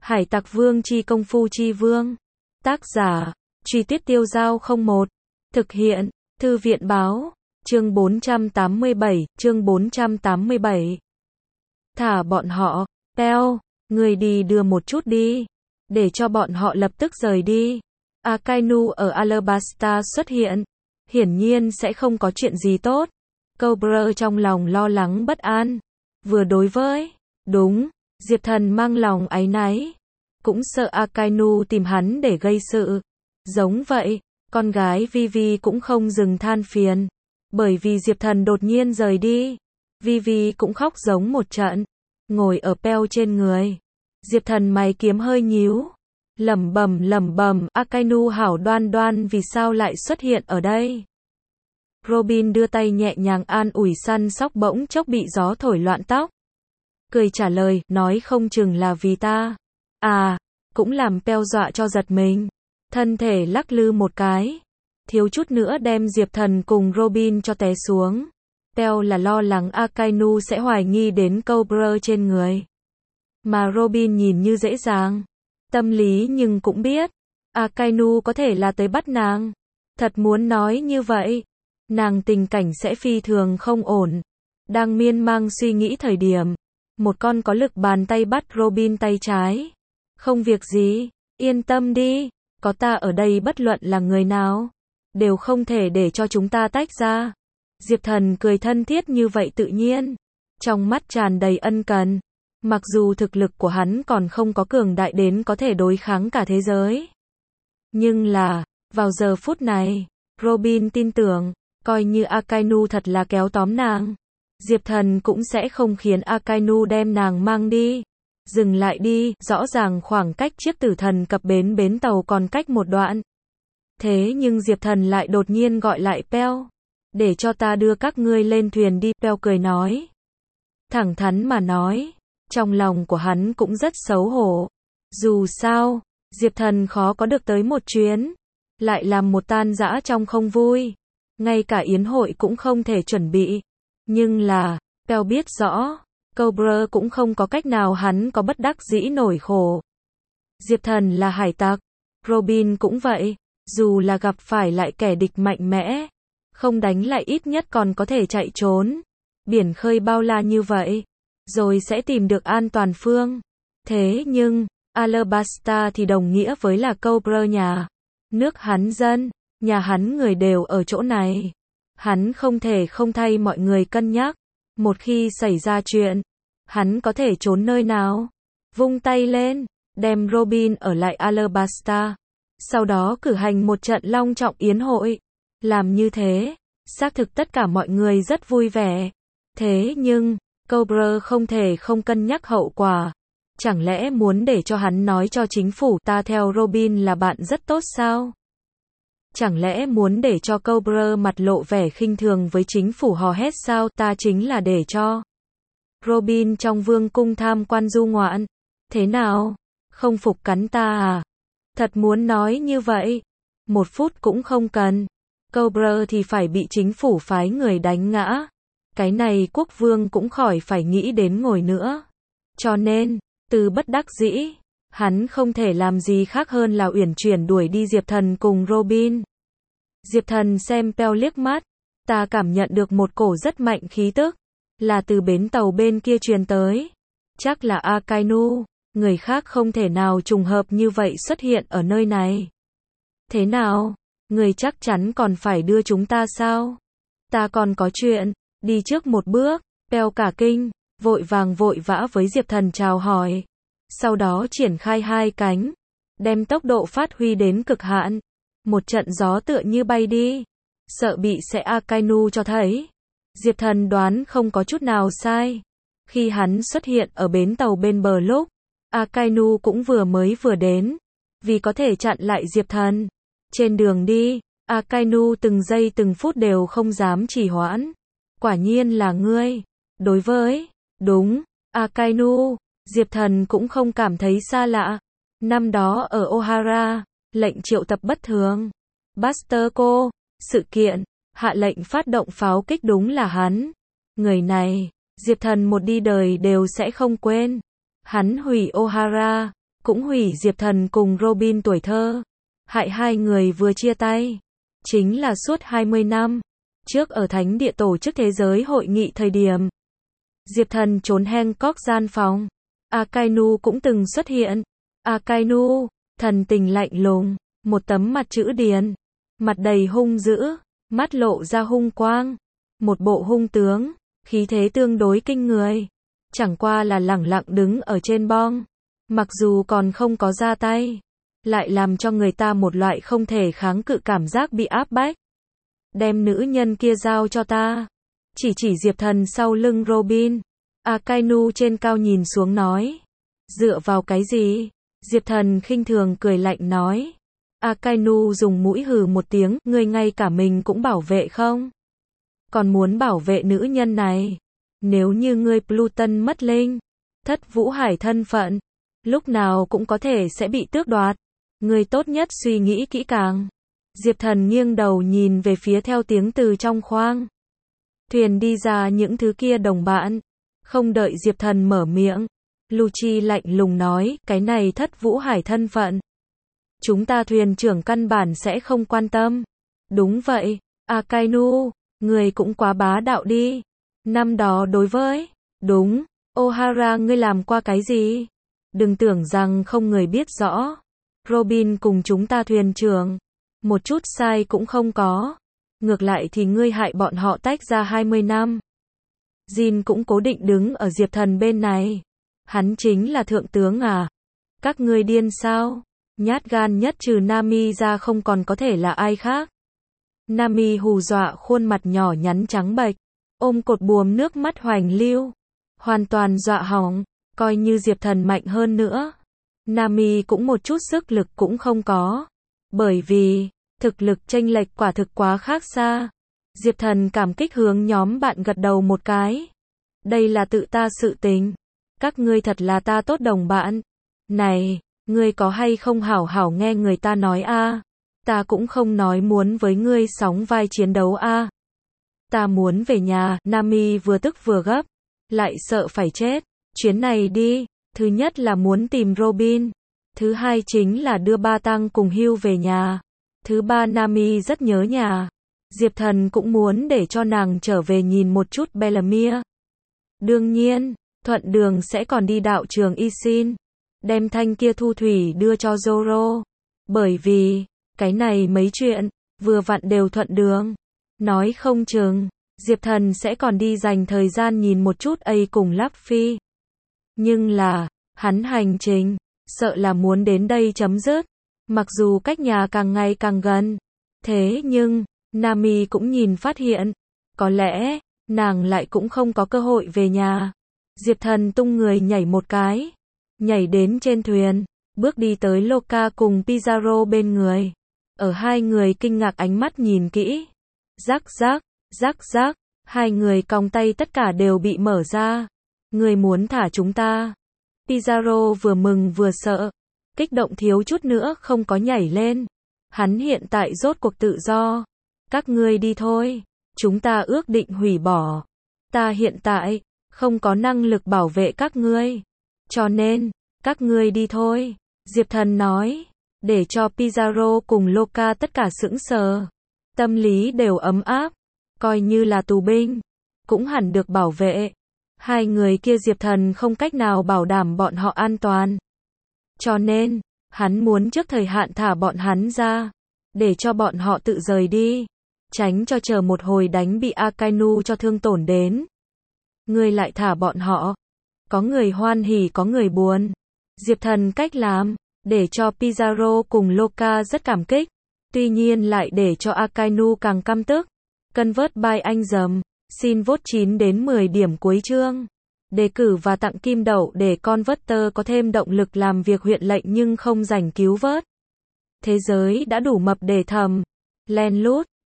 Hải Tặc Vương chi công phu chi vương. Tác giả, Truy Tuyết Tiêu Dao 01. Thực hiện, Thư viện báo. Chương 487. Thả bọn họ. Peo, người đi đưa một chút đi. Để cho bọn họ lập tức rời đi. Akainu ở Alabasta xuất hiện. Hiển nhiên sẽ không có chuyện gì tốt. Cobra trong lòng lo lắng bất an. Vừa đối với, đúng, Diệp Thần mang lòng áy náy. Cũng sợ Akainu tìm hắn để gây sự. Giống vậy, con gái Vivi cũng không dừng than phiền. Bởi vì Diệp Thần đột nhiên rời đi. Vivi cũng khóc giống một trận. Ngồi ở Peo trên người. Diệp Thần mày kiếm hơi nhíu. Lẩm bẩm, Akainu hảo đoan đoan vì sao lại xuất hiện ở đây. Robin đưa tay nhẹ nhàng an ủi săn sóc bỗng chốc bị gió thổi loạn tóc. Cười trả lời, nói không chừng là vì ta. À, cũng làm Peo dọa cho giật mình. Thân thể lắc lư một cái. Thiếu chút nữa đem Diệp Thần cùng Robin cho té xuống. Peo là lo lắng Akainu sẽ hoài nghi đến Cobra trên người. Mà Robin nhìn như dễ dàng. Tâm lý nhưng cũng biết. Akainu có thể là tới bắt nàng. Thật muốn nói như vậy. Nàng tình cảnh sẽ phi thường không ổn. Đang miên man suy nghĩ thời điểm. Một con có lực bàn tay bắt Robin tay trái. Không việc gì, yên tâm đi. Có ta ở đây bất luận là người nào. Đều không thể để cho chúng ta tách ra. Diệp Thần cười thân thiết như vậy tự nhiên. Trong mắt tràn đầy ân cần. Mặc dù thực lực của hắn còn không có cường đại đến có thể đối kháng cả thế giới. Nhưng là, vào giờ phút này, Robin tin tưởng, coi như Akainu thật là kéo tóm nàng. Diệp Thần cũng sẽ không khiến Akainu đem nàng mang đi. Dừng lại đi, rõ ràng khoảng cách chiếc tử thần cập bến tàu còn cách một đoạn. Thế nhưng Diệp Thần lại đột nhiên gọi lại Peo. Để cho ta đưa các ngươi lên thuyền đi, Peo cười nói. Thẳng thắn mà nói, trong lòng của hắn cũng rất xấu hổ. Dù sao, Diệp Thần khó có được tới một chuyến. Lại làm một tan rã trong không vui. Ngay cả yến hội cũng không thể chuẩn bị. Nhưng là, Peo biết rõ, Cobra cũng không có cách nào hắn có bất đắc dĩ nổi khổ. Diệp Thần là hải tặc, Robin cũng vậy, dù là gặp phải lại kẻ địch mạnh mẽ, không đánh lại ít nhất còn có thể chạy trốn. Biển khơi bao la như vậy, rồi sẽ tìm được an toàn phương. Thế nhưng, Alabasta thì đồng nghĩa với là Cobra nhà. Nước hắn dân, nhà hắn người đều ở chỗ này. Hắn không thể không thay mọi người cân nhắc. Một khi xảy ra chuyện, hắn có thể trốn nơi nào? Vung tay lên, đem Robin ở lại Alabasta. Sau đó cử hành một trận long trọng yến hội. Làm như thế, xác thực tất cả mọi người rất vui vẻ. Thế nhưng, Cobra không thể không cân nhắc hậu quả. Chẳng lẽ muốn để cho hắn nói cho chính phủ ta theo Robin là bạn rất tốt sao? Chẳng lẽ muốn để cho Cobra mặt lộ vẻ khinh thường với chính phủ hò hét sao? Ta chính là để cho Robin trong vương cung tham quan du ngoạn. Thế nào? Không phục cắn ta à? Thật muốn nói như vậy? Một phút cũng không cần. Cobra thì phải bị chính phủ phái người đánh ngã. Cái này quốc vương cũng khỏi phải nghĩ đến ngồi nữa. Cho nên, từ bất đắc dĩ, hắn không thể làm gì khác hơn là uyển chuyển đuổi đi Diệp Thần cùng Robin. Diệp Thần xem Peo liếc mắt. Ta cảm nhận được một cổ rất mạnh khí tức. Là từ bến tàu bên kia truyền tới. Chắc là Akainu. Người khác không thể nào trùng hợp như vậy xuất hiện ở nơi này. Thế nào? Người chắc chắn còn phải đưa chúng ta sao? Ta còn có chuyện. Đi trước một bước. Peo cả kinh. Vội vã với Diệp Thần chào hỏi. Sau đó triển khai hai cánh. Đem tốc độ phát huy đến cực hạn. Một trận gió tựa như bay đi. Sợ bị sẽ Akainu cho thấy. Diệp Thần đoán không có chút nào sai. Khi hắn xuất hiện ở bến tàu bên bờ lúc, Akainu cũng vừa đến. Vì có thể chặn lại Diệp Thần. Trên đường đi, Akainu từng giây từng phút đều không dám trì hoãn. Quả nhiên là ngươi. Đối với, đúng, Akainu, Diệp Thần cũng không cảm thấy xa lạ. Năm đó ở Ohara, lệnh triệu tập bất thường. Buster Call, sự kiện, hạ lệnh phát động pháo kích đúng là hắn. Người này, Diệp Thần một đi đời đều sẽ không quên. Hắn hủy Ohara, cũng hủy Diệp Thần cùng Robin tuổi thơ, hại hai người vừa chia tay. Chính là suốt 20 năm, trước ở Thánh địa tổ chức thế giới hội nghị thời điểm, Diệp Thần trốn Hancock gian phòng, Akainu cũng từng xuất hiện. Akainu, thần tình lạnh lùng, một tấm mặt chữ điền, mặt đầy hung dữ, mắt lộ ra hung quang, một bộ hung tướng, khí thế tương đối kinh người, chẳng qua là lẳng lặng đứng ở trên bong, mặc dù còn không có ra tay, lại làm cho người ta một loại không thể kháng cự cảm giác bị áp bách. Đem nữ nhân kia giao cho ta. Chỉ Diệp Thần sau lưng Robin. Akainu trên cao nhìn xuống nói. Dựa vào cái gì? Diệp Thần khinh thường cười lạnh nói. Akainu dùng mũi hừ một tiếng, ngươi ngay cả mình cũng bảo vệ không? Còn muốn bảo vệ nữ nhân này? Nếu như ngươi Pluton mất linh, thất vũ hải thân phận, lúc nào cũng có thể sẽ bị tước đoạt. Ngươi tốt nhất suy nghĩ kỹ càng. Diệp Thần nghiêng đầu nhìn về phía theo tiếng từ trong khoang thuyền đi ra những thứ kia đồng bạn. Không đợi Diệp Thần mở miệng, Lucci lạnh lùng nói, cái này thất vũ hải thân phận, chúng ta thuyền trưởng căn bản sẽ không quan tâm. Đúng vậy, Akainu, người cũng quá bá đạo đi. Năm đó đối với, đúng, O'Hara ngươi làm qua cái gì? Đừng tưởng rằng không người biết rõ. Robin cùng chúng ta thuyền trưởng, một chút sai cũng không có. Ngược lại thì ngươi hại bọn họ tách ra 20 năm. Jin cũng cố định đứng ở Diệp Thần bên này. Hắn chính là thượng tướng à? Các ngươi điên sao? Nhát gan nhất trừ Nami ra không còn có thể là ai khác. Nami hù dọa khuôn mặt nhỏ nhắn trắng bệch, ôm cột buồm nước mắt hoành lưu, hoàn toàn dọa hỏng, coi như Diệp Thần mạnh hơn nữa. Nami cũng một chút sức lực cũng không có, bởi vì thực lực chênh lệch quả thực quá khác xa. Diệp Thần cảm kích hướng nhóm bạn gật đầu một cái. Đây là tự ta sự tình. Các ngươi thật là ta tốt đồng bạn. Này, ngươi có hay không hảo hảo nghe người ta nói a? Ta cũng không nói muốn với ngươi sóng vai chiến đấu a. Ta muốn về nhà. Nami vừa tức vừa gấp, lại sợ phải chết. Chuyến này đi, thứ nhất là muốn tìm Robin, thứ hai chính là đưa ba tăng cùng Hugh về nhà, thứ ba Nami rất nhớ nhà. Diệp Thần cũng muốn để cho nàng trở về nhìn một chút Bellamere. Đương nhiên, thuận đường sẽ còn đi đạo trường Isin, đem thanh kia thu thủy đưa cho Zoro. Bởi vì, cái này mấy chuyện, vừa vặn đều thuận đường. Nói không chừng, Diệp Thần sẽ còn đi dành thời gian nhìn một chút A cùng Luffy. Nhưng là, hắn hành trình, sợ là muốn đến đây chấm dứt. Mặc dù cách nhà càng ngày càng gần, thế nhưng, Nami cũng nhìn phát hiện, có lẽ, nàng lại cũng không có cơ hội về nhà. Diệp Thần tung người nhảy một cái, nhảy đến trên thuyền, bước đi tới Loka cùng Pizarro bên người. Ở hai người kinh ngạc ánh mắt nhìn kỹ, rắc rắc, rắc rắc, hai người còng tay tất cả đều bị mở ra. Người muốn thả chúng ta? Pizarro vừa mừng vừa sợ, kích động thiếu chút nữa không có nhảy lên. Hắn hiện tại rốt cuộc tự do. Các ngươi đi thôi, chúng ta ước định hủy bỏ. Ta hiện tại không có năng lực bảo vệ các ngươi, cho nên các ngươi đi thôi. Diệp Thần nói, để cho Pizarro cùng Loka tất cả sững sờ, tâm lý đều ấm áp, coi như là tù binh, cũng hẳn được bảo vệ. Hai người kia Diệp Thần không cách nào bảo đảm bọn họ an toàn, cho nên hắn muốn trước thời hạn thả bọn hắn ra, để cho bọn họ tự rời đi, tránh cho chờ một hồi đánh bị Akainu cho thương tổn đến. Ngươi lại thả bọn họ. Có người hoan hỉ có người buồn. Diệp Thần cách làm, để cho Pizarro cùng Loka rất cảm kích, tuy nhiên lại để cho Akainu càng căm tức. Convert by anh dầm, xin vote 9 đến 10 điểm cuối chương. Đề cử và tặng kim đậu để Converter có thêm động lực làm việc huyện lệnh nhưng không rảnh cứu vớt. Thế giới đã đủ mập để thầm. Len lút.